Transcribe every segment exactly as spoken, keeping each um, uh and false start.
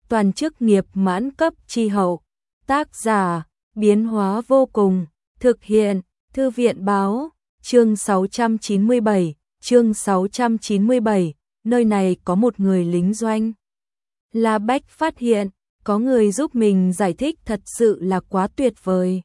toàn chức nghiệp mãn cấp chi hậu. Tác giả, biến hóa vô cùng, thực hiện, Thư viện báo, chương sáu trăm chín mươi bảy, chương sáu trăm chín mươi bảy, nơi này có một người lính doanh. La Bách phát hiện, có người giúp mình giải thích thật sự là quá tuyệt vời.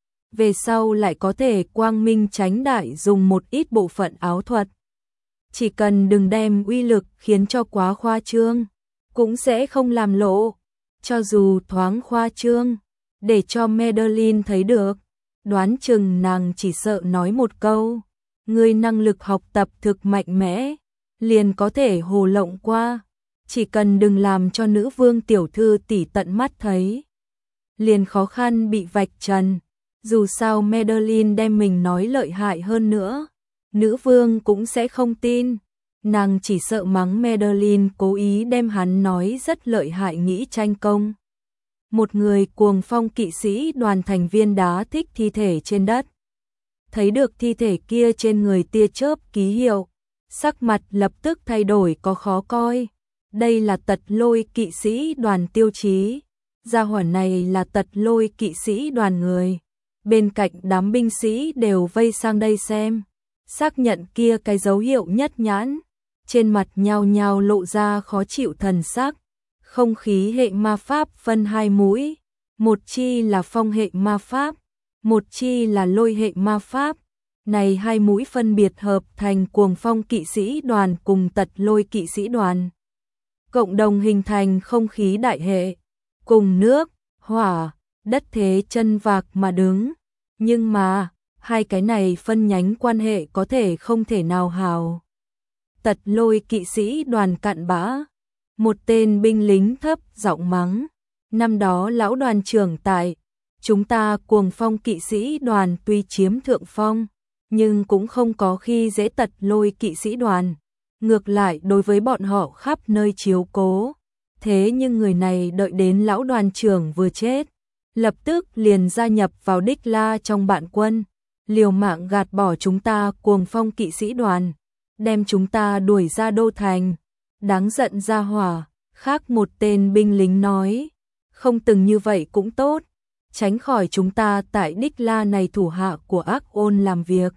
Về sau lại có thể quang minh chánh đại dùng một ít bộ phận áo thuật. Chỉ cần đừng đem uy lực khiến cho quá khoa trương, cũng sẽ không làm lộ. Cho dù thoáng khoa trương, để cho Madeline thấy được, đoán chừng nàng chỉ sợ nói một câu, người năng lực học tập thực mạnh mẽ, liền có thể hồ lộng qua. Chỉ cần đừng làm cho nữ vương tiểu thư tỷ tận mắt thấy, liền khó khăn bị vạch trần. Dù sao Madeline đem mình nói lợi hại hơn nữa, nữ vương cũng sẽ không tin. Nàng chỉ sợ mắng Madeline cố ý đem hắn nói rất lợi hại nghĩ tranh công. Một người cuồng phong kỵ sĩ đoàn thành viên đá thích thi thể trên đất. Thấy được thi thể kia trên người tia chớp ký hiệu, sắc mặt lập tức thay đổi có khó coi. Đây là Tật Lôi kỵ sĩ đoàn tiêu chí. Gia hỏa này là Tật Lôi kỵ sĩ đoàn người. Bên cạnh đám binh sĩ đều vây sang đây xem, xác nhận kia cái dấu hiệu nhất nhãn. Trên mặt nhao nhao lộ ra khó chịu thần sắc. Không khí hệ ma pháp phân hai mũi, một chi là phong hệ ma pháp, một chi là lôi hệ ma pháp. Này hai mũi phân biệt hợp thành cuồng phong kỵ sĩ đoàn cùng Tật Lôi kỵ sĩ đoàn, cộng đồng hình thành không khí đại hệ, cùng nước, hỏa, đất thế chân vạc mà đứng. Nhưng mà, hai cái này phân nhánh quan hệ có thể không thể nào hào. Tật Lôi kỵ sĩ đoàn cặn bã. Một tên binh lính thấp giọng mắng. Năm đó lão đoàn trưởng tại, chúng ta cuồng phong kỵ sĩ đoàn tuy chiếm thượng phong, nhưng cũng không có khi dễ Tật Lôi kỵ sĩ đoàn. Ngược lại đối với bọn họ khắp nơi chiếu cố. Thế nhưng người này đợi đến lão đoàn trưởng vừa chết, lập tức liền gia nhập vào Đích La trong bạn quân, liều mạng gạt bỏ chúng ta cuồng phong kỵ sĩ đoàn, đem chúng ta đuổi ra đô thành. Đáng giận ra hỏa. Khác một tên binh lính nói, không từng như vậy cũng tốt, tránh khỏi chúng ta tại Đích La này thủ hạ của ác ôn làm việc.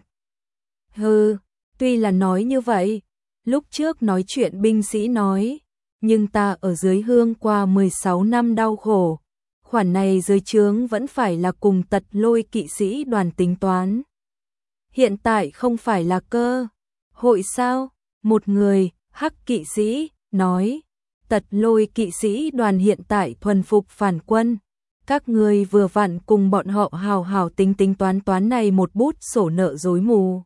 Hừ, tuy là nói như vậy, lúc trước nói chuyện binh sĩ nói, nhưng ta ở dưới hương qua mười sáu năm đau khổ, khoản này dưới trướng vẫn phải là cùng Tật Lôi kỵ sĩ đoàn tính toán. Hiện tại không phải là cơ hội sao? Một người, hắc kỵ sĩ, nói, Tật Lôi kỵ sĩ đoàn hiện tại thuần phục phản quân. Các người vừa vặn cùng bọn họ hào hào tính tính toán toán này một bút sổ nợ rối mù.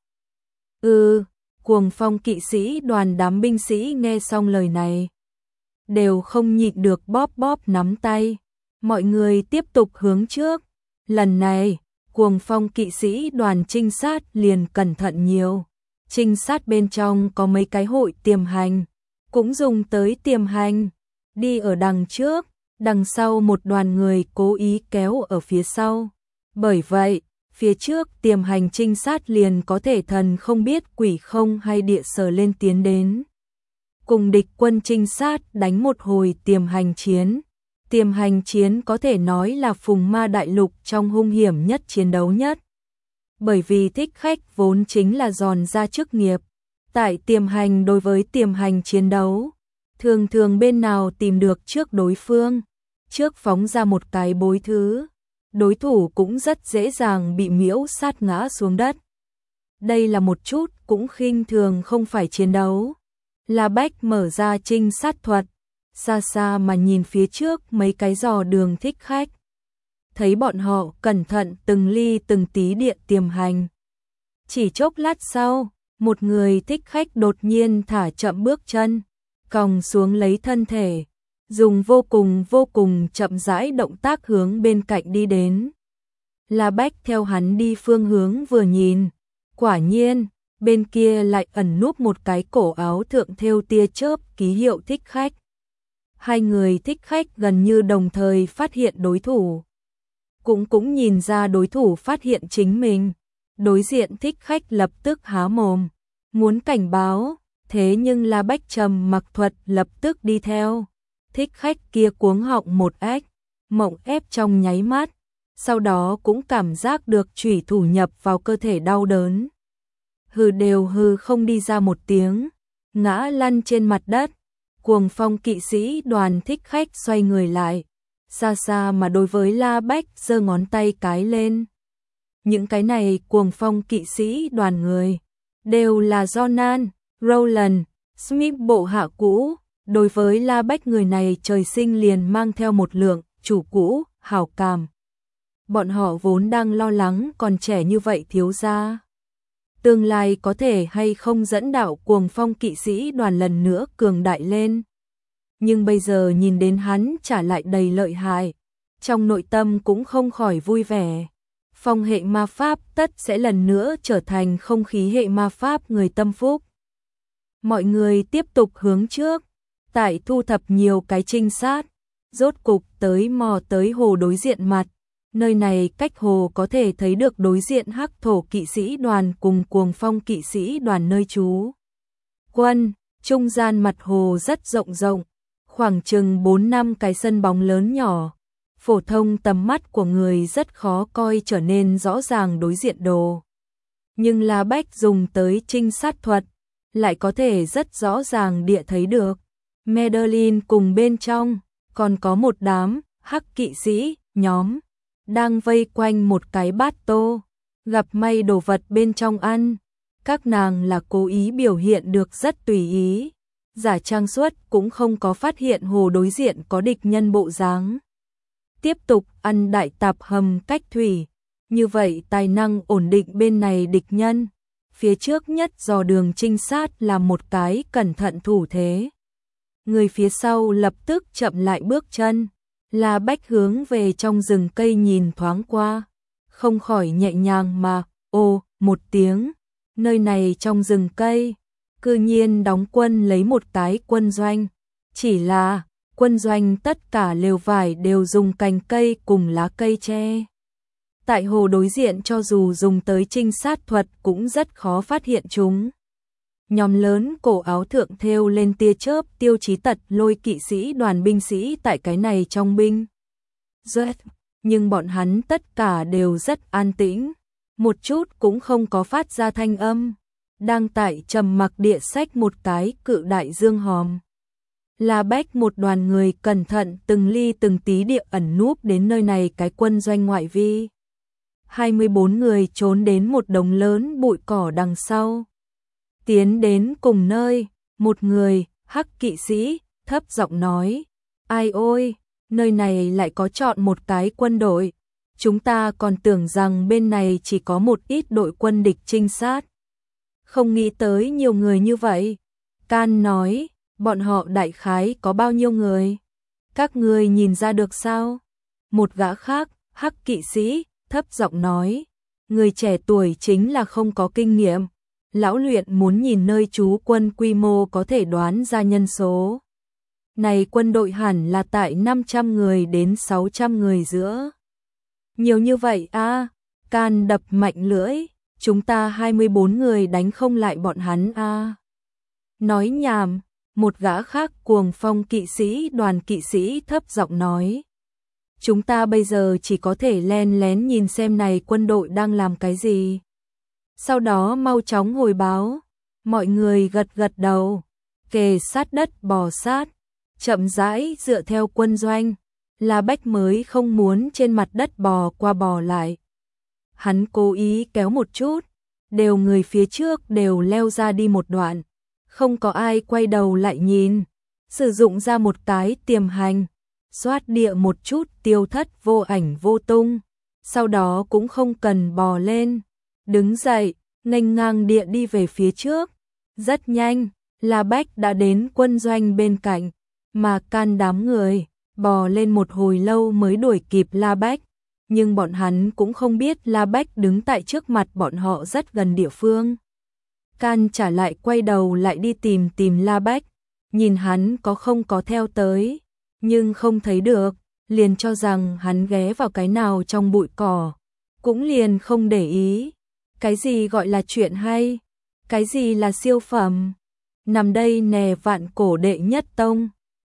Ừ, cuồng phong kỵ sĩ đoàn đám binh sĩ nghe xong lời này, đều không nhịn được bóp bóp nắm tay. Mọi người tiếp tục hướng trước. Lần này, cuồng phong kỵ sĩ đoàn trinh sát liền cẩn thận nhiều. Trinh sát bên trong có mấy cái hội tiềm hành, cũng dùng tới tiềm hành. Đi ở đằng trước, đằng sau một đoàn người cố ý kéo ở phía sau. Bởi vậy, phía trước tiềm hành trinh sát liền có thể thần không biết quỷ không hay địa sờ lên tiến đến. Cùng địch quân trinh sát đánh một hồi tiềm hành chiến. Tiềm hành chiến có thể nói là phùng ma đại lục trong hung hiểm nhất chiến đấu nhất. Bởi vì thích khách vốn chính là giòn ra chức nghiệp. Tại tiềm hành đối với tiềm hành chiến đấu, thường thường bên nào tìm được trước đối phương, trước phóng ra một cái bối thứ, đối thủ cũng rất dễ dàng bị miễu sát ngã xuống đất. Đây là một chút cũng khinh thường không phải chiến đấu. La Bách mở ra trinh sát thuật, xa xa mà nhìn phía trước mấy cái dò đường thích khách. Thấy bọn họ cẩn thận từng ly từng tí điện tiềm hành. Chỉ chốc lát sau, một người thích khách đột nhiên thả chậm bước chân, còng xuống lấy thân thể, dùng vô cùng vô cùng chậm rãi động tác hướng bên cạnh đi đến. La Bách theo hắn đi phương hướng vừa nhìn, quả nhiên, bên kia lại ẩn núp một cái cổ áo thượng thêu tia chớp ký hiệu thích khách. Hai người thích khách gần như đồng thời phát hiện đối thủ. Cũng cũng nhìn ra đối thủ phát hiện chính mình. Đối diện thích khách lập tức há mồm, muốn cảnh báo, thế nhưng La Bách trầm mặc thuật lập tức đi theo. thích khách kia cuống họng một ếch, mộng ép trong nháy mắt, sau đó cũng cảm giác được chủy thủ nhập vào cơ thể đau đớn. Hừ đều hừ không đi ra một tiếng, ngã lăn trên mặt đất. Cuồng Phong kỵ sĩ đoàn thích khách xoay người lại, xa xa mà đối với La Bách giơ ngón tay cái lên. Những cái này Cuồng Phong kỵ sĩ đoàn người đều là Jonan, Roland, Smith bộ hạ cũ, đối với La Bách người này trời sinh liền mang theo một lượng chủ cũ hảo cảm. Bọn họ vốn đang lo lắng còn trẻ như vậy thiếu gia tương lai có thể hay không dẫn đạo Cuồng Phong kỵ sĩ đoàn lần nữa cường đại lên. Nhưng bây giờ nhìn đến hắn trả lại đầy lợi hại, trong nội tâm cũng không khỏi vui vẻ. Phong hệ ma pháp tất sẽ lần nữa trở thành không khí hệ ma pháp người tâm phúc. Mọi người tiếp tục hướng trước, tại thu thập nhiều cái trinh sát, rốt cục tới mò tới hồ đối diện mặt. Nơi này cách hồ có thể thấy được đối diện Hắc Thổ kỵ sĩ đoàn cùng Cuồng Phong kỵ sĩ đoàn nơi trú quân, trung gian mặt hồ rất rộng rộng, khoảng chừng bốn năm cái sân bóng lớn nhỏ. Phổ thông tầm mắt của người rất khó coi trở nên rõ ràng đối diện đồ. Nhưng La Bách dùng tới trinh sát thuật, lại có thể rất rõ ràng địa thấy được. Madeline cùng bên trong, còn có một đám hắc kỵ sĩ, nhóm, đang vây quanh một cái bát tô, gặp may đồ vật bên trong ăn. Các nàng là cố ý biểu hiện được rất tùy ý, giả trang suất cũng không có phát hiện hồ đối diện có địch nhân bộ dáng. Tiếp tục ăn đại tạp hầm cách thủy, như vậy tài năng ổn định bên này địch nhân. Phía trước nhất dò đường trinh sát là một cái cẩn thận thủ thế. Người phía sau lập tức chậm lại bước chân. La Bách hướng về trong rừng cây nhìn thoáng qua, không khỏi nhẹ nhàng mà ô một tiếng. Nơi này trong rừng cây, cư nhiên đóng quân lấy một cái quân doanh. Chỉ là quân doanh tất cả lều vải đều dùng cành cây cùng lá cây che. Tại hồ đối diện cho dù dùng tới trinh sát thuật cũng rất khó phát hiện chúng. Nhóm lớn cổ áo thượng thêu lên tia chớp tiêu chí tật lôi kỵ sĩ đoàn binh sĩ tại cái này trong binh. Rớt, nhưng bọn hắn tất cả đều rất an tĩnh, một chút cũng không có phát ra thanh âm. Đang tại trầm mặc địa sách một cái cự đại dương hòm. La Bách một đoàn người cẩn thận từng ly từng tí địa ẩn núp đến nơi này cái quân doanh ngoại vi. hai mươi bốn người trốn đến một đống lớn bụi cỏ đằng sau. Tiến đến cùng nơi, một người, hắc kỵ sĩ, thấp giọng nói, ai ôi, nơi này lại có chọn một cái quân đội. Chúng ta còn tưởng rằng bên này chỉ có một ít đội quân địch trinh sát. Không nghĩ tới nhiều người như vậy. Can nói, bọn họ đại khái có bao nhiêu người? Các người nhìn ra được sao? Một gã khác, hắc kỵ sĩ, thấp giọng nói, người trẻ tuổi chính là không có kinh nghiệm. Lão luyện muốn nhìn nơi trú quân quy mô có thể đoán ra nhân số. Này quân đội hẳn là tại năm trăm người đến sáu trăm người giữa. Nhiều như vậy a à, Can đập mạnh lưỡi, chúng ta hai mươi bốn người đánh không lại bọn hắn a à. Nói nhảm, một gã khác Cuồng Phong kỵ sĩ đoàn kỵ sĩ thấp giọng nói. Chúng ta bây giờ chỉ có thể len lén nhìn xem này quân đội đang làm cái gì. Sau đó mau chóng hồi báo, mọi người gật gật đầu, kề sát đất bò sát, chậm rãi dựa theo quân doanh. La Bách mới không muốn trên mặt đất bò qua bò lại. Hắn cố ý kéo một chút, đều người phía trước đều leo ra đi một đoạn, không có ai quay đầu lại nhìn, sử dụng ra một cái tiềm hành, xoát địa một chút tiêu thất vô ảnh vô tung, sau đó cũng không cần bò lên, đứng dậy, nghênh ngang địa đi về phía trước. Rất nhanh, La Bách đã đến quân doanh bên cạnh, mà Can đám người bò lên một hồi lâu mới đuổi kịp La Bách, nhưng bọn hắn cũng không biết La Bách đứng tại trước mặt bọn họ rất gần địa phương. Can trả lại quay đầu lại đi tìm tìm La Bách, nhìn hắn có không có theo tới, nhưng không thấy được, liền cho rằng hắn ghé vào cái nào trong bụi cỏ, cũng liền không để ý. Cái gì gọi là chuyện hay, cái gì là siêu phẩm, nằm đây nè vạn cổ đệ nhất tông.